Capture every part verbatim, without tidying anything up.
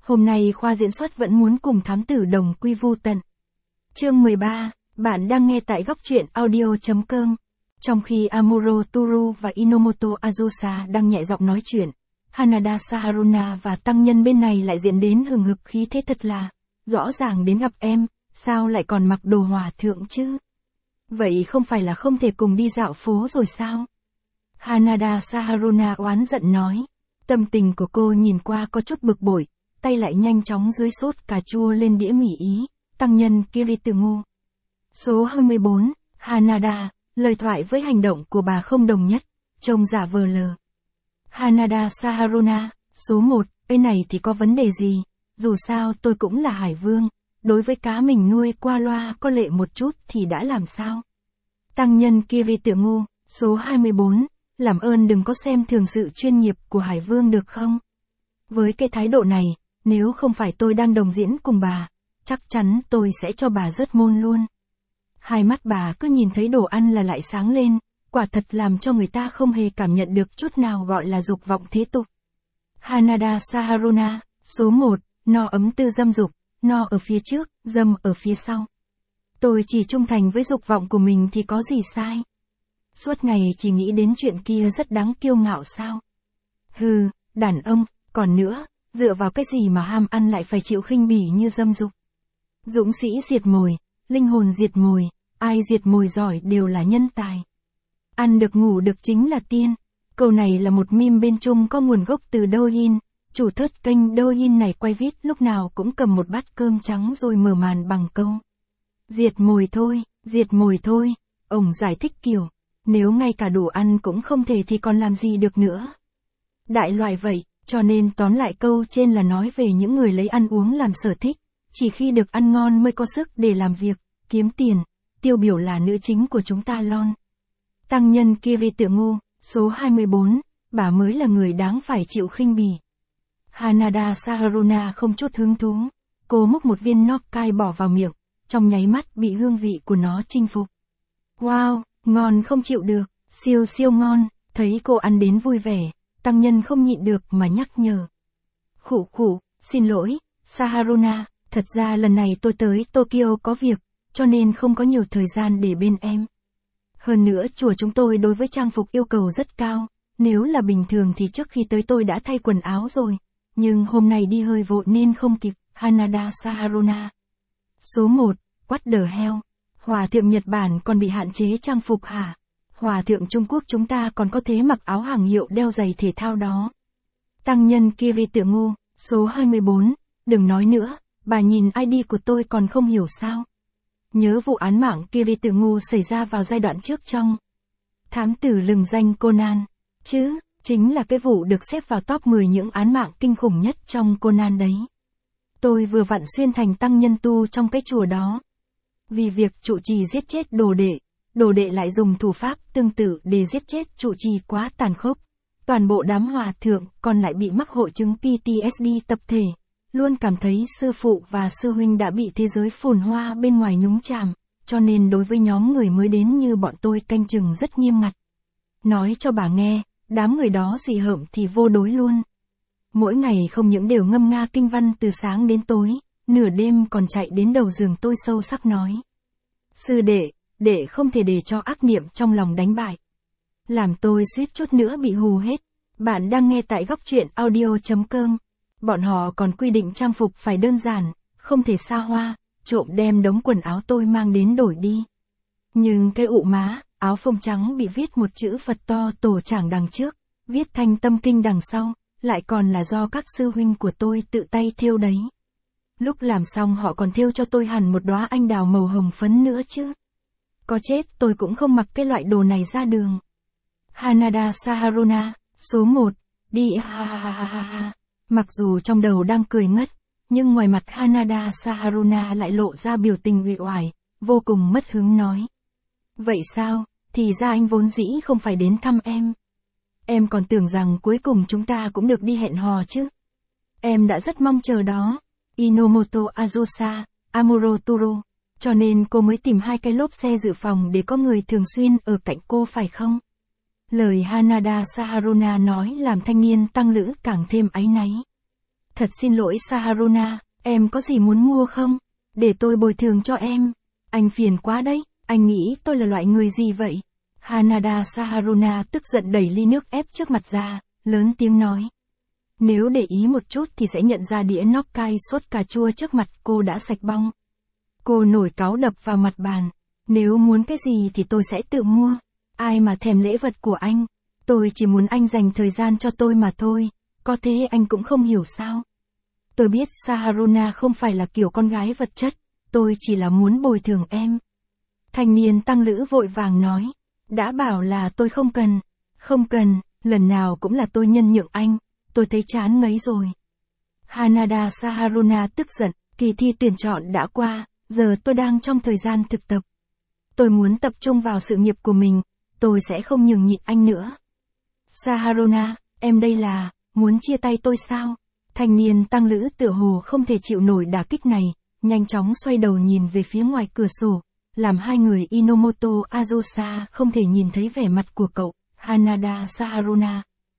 Hôm nay khoa diễn xuất vẫn muốn cùng thám tử đồng quy vu tận. Chương mười ba, bạn đang nghe tại góc truyện audio chấm com. Trong khi Amuro Toru và Inomoto Azusa đang nhẹ giọng nói chuyện, Hanada Saharuna và tăng nhân bên này lại diễn đến hừng hực khí thế thật là, rõ ràng đến gặp em, sao lại còn mặc đồ hòa thượng chứ? Vậy không phải là không thể cùng đi dạo phố rồi sao? Hanada Saharuna oán giận nói. Tâm tình của cô nhìn qua có chút bực bội, tay lại nhanh chóng dưới sốt cà chua lên đĩa mì ý, tăng nhân Kiritumu. Số hai mươi bốn, Hanada, lời thoại với hành động của bà không đồng nhất, trông giả vờ lờ. Hanada Saharuna, số một, cái này thì có vấn đề gì, dù sao tôi cũng là hải vương, đối với cá mình nuôi qua loa có lệ một chút thì đã làm sao. Tăng nhân Kiritumu, số hai mươi bốn, làm ơn đừng có xem thường sự chuyên nghiệp của hải vương được không? Với cái thái độ này, nếu không phải tôi đang đồng diễn cùng bà, chắc chắn tôi sẽ cho bà rớt môn luôn. Hai mắt bà cứ nhìn thấy đồ ăn là lại sáng lên, quả thật làm cho người ta không hề cảm nhận được chút nào gọi là dục vọng thế tục. Hanada Saharuna, số một, no ấm tư dâm dục, no ở phía trước, dâm ở phía sau. Tôi chỉ trung thành với dục vọng của mình thì có gì sai? Suốt ngày chỉ nghĩ đến chuyện kia rất đáng kiêu ngạo sao? Hừ, đàn ông, còn nữa, dựa vào cái gì mà ham ăn lại phải chịu khinh bỉ như dâm dục? Dũng sĩ diệt mồi, linh hồn diệt mồi, ai diệt mồi giỏi đều là nhân tài. Ăn được ngủ được chính là tiên. Câu này là một meme bên Trung có nguồn gốc từ Douyin, chủ thớt kênh Douyin này quay viết lúc nào cũng cầm một bát cơm trắng rồi mở màn bằng câu. Diệt mồi thôi, diệt mồi thôi, ông giải thích kiểu, nếu ngay cả đồ ăn cũng không thể thì còn làm gì được nữa. Đại loại vậy, cho nên tóm lại câu trên là nói về những người lấy ăn uống làm sở thích, chỉ khi được ăn ngon mới có sức để làm việc, kiếm tiền, tiêu biểu là nữ chính của chúng ta Lon. Tăng nhân Kiritumu, số hai mươi bốn, bà mới là người đáng phải chịu khinh bỉ. Hanada Saharuna không chút hứng thú, cô múc một viên Nokkai bỏ vào miệng, trong nháy mắt bị hương vị của nó chinh phục. Wow, ngon không chịu được, siêu siêu ngon, thấy cô ăn đến vui vẻ, tăng nhân không nhịn được mà nhắc nhở. Khụ khụ, xin lỗi, Saharuna, thật ra lần này tôi tới Tokyo có việc, cho nên không có nhiều thời gian để bên em. Hơn nữa chùa chúng tôi đối với trang phục yêu cầu rất cao, nếu là bình thường thì trước khi tới tôi đã thay quần áo rồi, nhưng hôm nay đi hơi vội nên không kịp. Hanada Saharuna. Số một, what the hell? Hòa thượng Nhật Bản còn bị hạn chế trang phục hả? Hòa thượng Trung Quốc chúng ta còn có thể mặc áo hàng hiệu đeo giày thể thao đó. Tăng nhân Kiritumu, số hai mươi bốn, đừng nói nữa, bà nhìn i đê của tôi còn không hiểu sao? Nhớ vụ án mạng Kiritumu xảy ra vào giai đoạn trước trong Thám tử lừng danh Conan, chứ, chính là cái vụ được xếp vào top mười những án mạng kinh khủng nhất trong Conan đấy. Tôi vừa vặn xuyên thành tăng nhân tu trong cái chùa đó. Vì việc trụ trì giết chết đồ đệ, đồ đệ lại dùng thủ pháp tương tự để giết chết trụ trì quá tàn khốc. Toàn bộ đám hòa thượng còn lại bị mắc hội chứng pê tê ét đê tập thể, luôn cảm thấy sư phụ và sư huynh đã bị thế giới phồn hoa bên ngoài nhúng chàm, cho nên đối với nhóm người mới đến như bọn tôi canh chừng rất nghiêm ngặt. Nói cho bà nghe, đám người đó dị hợm thì vô đối luôn. Mỗi ngày không những đều ngâm nga kinh văn từ sáng đến tối, nửa đêm còn chạy đến đầu giường tôi sâu sắc nói. Sư đệ, đệ không thể để cho ác niệm trong lòng đánh bại. Làm tôi suýt chút nữa bị hù hết. Bạn đang nghe tại góc truyện audio chấm com. Bọn họ còn quy định trang phục phải đơn giản, không thể xa hoa, trộm đem đống quần áo tôi mang đến đổi đi. Nhưng cái ụ má, áo phông trắng bị viết một chữ Phật to tổ trảng đằng trước, viết thanh tâm kinh đằng sau, lại còn là do các sư huynh của tôi tự tay thêu đấy. Lúc làm xong họ còn thêu cho tôi hẳn một đóa anh đào màu hồng phấn nữa chứ. Có chết tôi cũng không mặc cái loại đồ này ra đường. Hanada Saharuna, số một, đi ha ha ha ha ha. Mặc dù trong đầu đang cười ngất, nhưng ngoài mặt Hanada Saharuna lại lộ ra biểu tình uể oải, vô cùng mất hứng nói. Vậy sao, thì ra anh vốn dĩ không phải đến thăm em. Em còn tưởng rằng cuối cùng chúng ta cũng được đi hẹn hò chứ. Em đã rất mong chờ đó. Inomoto Azusa, Amuro Toru. Cho nên cô mới tìm hai cái lốp xe dự phòng để có người thường xuyên ở cạnh cô phải không? Lời Hanada Saharuna nói làm thanh niên tăng lữ càng thêm áy náy. Thật xin lỗi Saharuna, em có gì muốn mua không? Để tôi bồi thường cho em. Anh phiền quá đấy, anh nghĩ tôi là loại người gì vậy? Hanada Saharuna tức giận đẩy ly nước ép trước mặt ra, lớn tiếng nói. Nếu để ý một chút thì sẽ nhận ra đĩa Nokkai sốt cà chua trước mặt cô đã sạch bong. Cô nổi cáu đập vào mặt bàn. Nếu muốn cái gì thì tôi sẽ tự mua. Ai mà thèm lễ vật của anh. Tôi chỉ muốn anh dành thời gian cho tôi mà thôi. Có thế anh cũng không hiểu sao. Tôi biết Saharuna không phải là kiểu con gái vật chất. Tôi chỉ là muốn bồi thường em. Thanh niên tăng lữ vội vàng nói. Đã bảo là tôi không cần. Không cần, lần nào cũng là tôi nhân nhượng anh. Tôi thấy chán ngấy rồi. Hanada Saharuna tức giận. Kỳ thi tuyển chọn đã qua. Giờ tôi đang trong thời gian thực tập. Tôi muốn tập trung vào sự nghiệp của mình. Tôi sẽ không nhường nhịn anh nữa. Saharuna, em đây là, muốn chia tay tôi sao? Thanh niên tăng lữ tựa hồ không thể chịu nổi đả kích này, nhanh chóng xoay đầu nhìn về phía ngoài cửa sổ, làm hai người Inomoto Azusa không thể nhìn thấy vẻ mặt của cậu, Hanada Saharuna.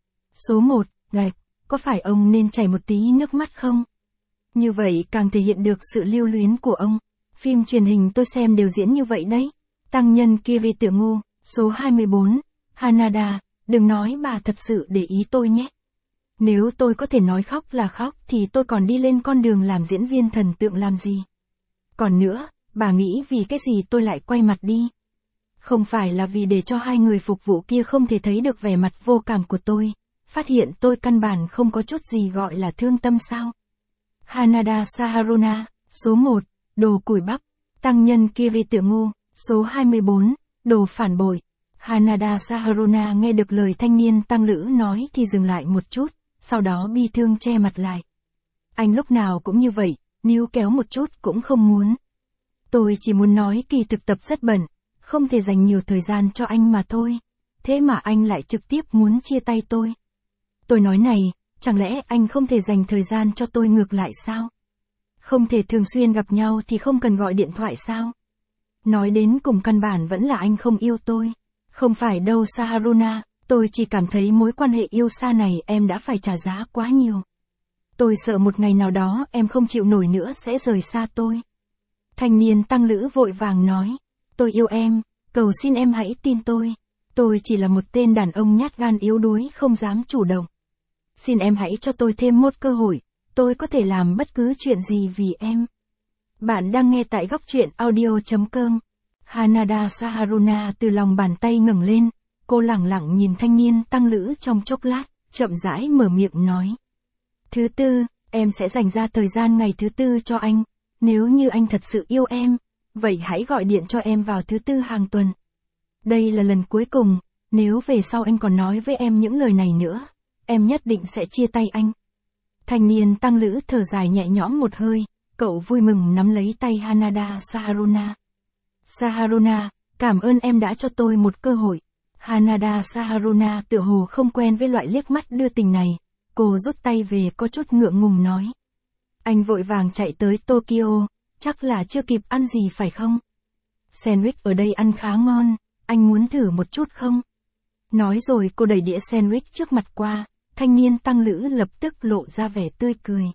Số một, gạch, có phải ông nên chảy một tí nước mắt không? Như vậy càng thể hiện được sự lưu luyến của ông. Phim truyền hình tôi xem đều diễn như vậy đấy. Tăng nhân Kiri tự ngu, số hai mươi bốn, Hanada, đừng nói bà thật sự để ý tôi nhé. Nếu tôi có thể nói khóc là khóc thì tôi còn đi lên con đường làm diễn viên thần tượng làm gì. Còn nữa, bà nghĩ vì cái gì tôi lại quay mặt đi. Không phải là vì để cho hai người phục vụ kia không thể thấy được vẻ mặt vô cảm của tôi, phát hiện tôi căn bản không có chút gì gọi là thương tâm sao. Hanada Saharuna, số một, đồ củi bắp, tăng nhân Kiri tự ngu, số hai mươi bốn, đồ phản bội. Hanada Saharuna nghe được lời thanh niên tăng lữ nói thì dừng lại một chút, sau đó bi thương che mặt lại. Anh lúc nào cũng như vậy, níu kéo một chút cũng không muốn. Tôi chỉ muốn nói kỳ thực tập rất bận, không thể dành nhiều thời gian cho anh mà thôi. Thế mà anh lại trực tiếp muốn chia tay tôi. Tôi nói này, chẳng lẽ anh không thể dành thời gian cho tôi ngược lại sao? Không thể thường xuyên gặp nhau thì không cần gọi điện thoại sao? Nói đến cùng căn bản vẫn là anh không yêu tôi. Không phải đâu Saharuna, tôi chỉ cảm thấy mối quan hệ yêu xa này em đã phải trả giá quá nhiều. Tôi sợ một ngày nào đó em không chịu nổi nữa sẽ rời xa tôi. Thanh niên tăng lữ vội vàng nói, tôi yêu em, cầu xin em hãy tin tôi. Tôi chỉ là một tên đàn ông nhát gan yếu đuối không dám chủ động. Xin em hãy cho tôi thêm một cơ hội, tôi có thể làm bất cứ chuyện gì vì em. Bạn đang nghe tại góc truyện audio chấm com. Hanada Saharuna từ lòng bàn tay ngẩng lên, cô lẳng lặng nhìn thanh niên tăng lữ trong chốc lát, chậm rãi mở miệng nói. Thứ tư, em sẽ dành ra thời gian ngày thứ tư cho anh, nếu như anh thật sự yêu em, vậy hãy gọi điện cho em vào thứ tư hàng tuần. Đây là lần cuối cùng, nếu về sau anh còn nói với em những lời này nữa, em nhất định sẽ chia tay anh. Thanh niên tăng lữ thở dài nhẹ nhõm một hơi, cậu vui mừng nắm lấy tay Hanada Saharuna. Saharuna, cảm ơn em đã cho tôi một cơ hội. Hanada Saharuna tựa hồ không quen với loại liếc mắt đưa tình này, cô rút tay về có chút ngượng ngùng nói. Anh vội vàng chạy tới Tokyo, chắc là chưa kịp ăn gì phải không? Sandwich ở đây ăn khá ngon, anh muốn thử một chút không? Nói rồi cô đẩy đĩa sandwich trước mặt qua, thanh niên tăng lữ lập tức lộ ra vẻ tươi cười.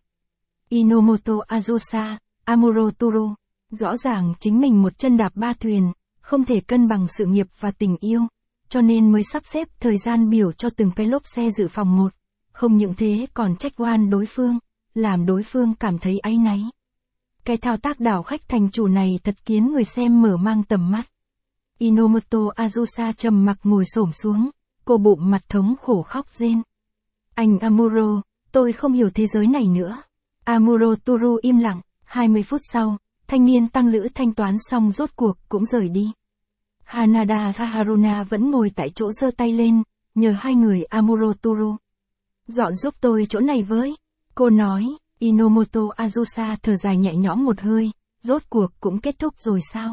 Inomoto Azusa, Amuro Toru, rõ ràng chính mình một chân đạp ba thuyền, không thể cân bằng sự nghiệp và tình yêu, cho nên mới sắp xếp thời gian biểu cho từng cái lốp xe dự phòng một, không những thế còn trách oan đối phương, làm đối phương cảm thấy áy náy. Cái thao tác đảo khách thành chủ này thật khiến người xem mở mang tầm mắt. Inomoto Azusa trầm mặc ngồi xổm xuống, cô bụng mặt thống khổ khóc rên. Anh Amuro, tôi không hiểu thế giới này nữa. Amuro Toru im lặng, hai mươi phút sau, thanh niên tăng lữ thanh toán xong rốt cuộc cũng rời đi. Hanada Saharuna vẫn ngồi tại chỗ giơ tay lên, nhờ hai người Amuro Toru. Dọn giúp tôi chỗ này với. Cô nói, Inomoto Azusa thở dài nhẹ nhõm một hơi, rốt cuộc cũng kết thúc rồi sao?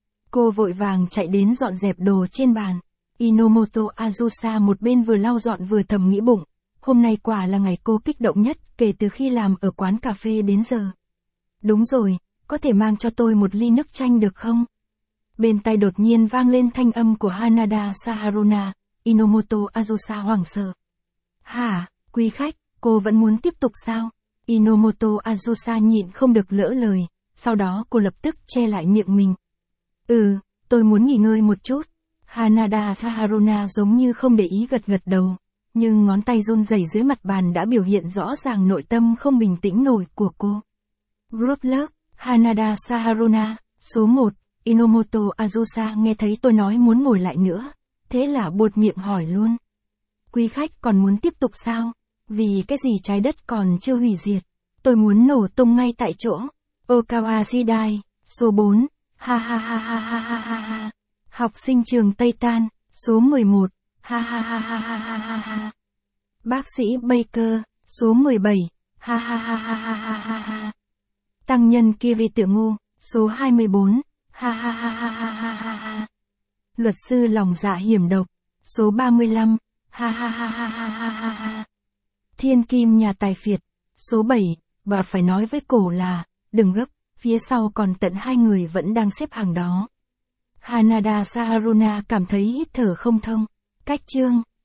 Cô vội vàng chạy đến dọn dẹp đồ trên bàn. Inomoto Azusa một bên vừa lau dọn vừa thầm nghĩ bụng, hôm nay quả là ngày cô kích động nhất kể từ khi làm ở quán cà phê đến giờ. Đúng rồi, có thể mang cho tôi một ly nước chanh được không? Bên tai đột nhiên vang lên thanh âm của Hanada Saharuna, Inomoto Azusa hoảng sợ. Hả, quý khách, cô vẫn muốn tiếp tục sao? Inomoto Azusa nhịn không được lỡ lời, sau đó cô lập tức che lại miệng mình. Ừ, tôi muốn nghỉ ngơi một chút. Hanada Saharuna giống như không để ý gật gật đầu, nhưng ngón tay run rẩy dưới mặt bàn đã biểu hiện rõ ràng nội tâm không bình tĩnh nổi của cô. Group lớp, Hanada Saharuna, số một, Inomoto Azusa nghe thấy tôi nói muốn ngồi lại nữa, thế là buột miệng hỏi luôn. Quý khách còn muốn tiếp tục sao? Vì cái gì trái đất còn chưa hủy diệt, tôi muốn nổ tung ngay tại chỗ. Okawa Shidai, số bốn, ha ha ha ha ha ha ha ha. Học sinh trường Tây Tan, số mười một, ha ha ha ha ha ha ha ha. Bác sĩ Baker, số mười bảy, ha ha ha ha ha ha ha ha. Tăng nhân Kirito Ngu, số hai mươi bốn, ha ha ha ha ha ha ha ha. Luật sư lòng dạ hiểm độc, số ba mươi lăm, ha ha ha ha ha ha ha ha. Thiên kim nhà tài phiệt, số bảy, và phải nói với cổ là, đừng gấp, phía sau còn tận hai người vẫn đang xếp hàng đó. Hanada Saharuna cảm thấy hít thở không thông. Cách chương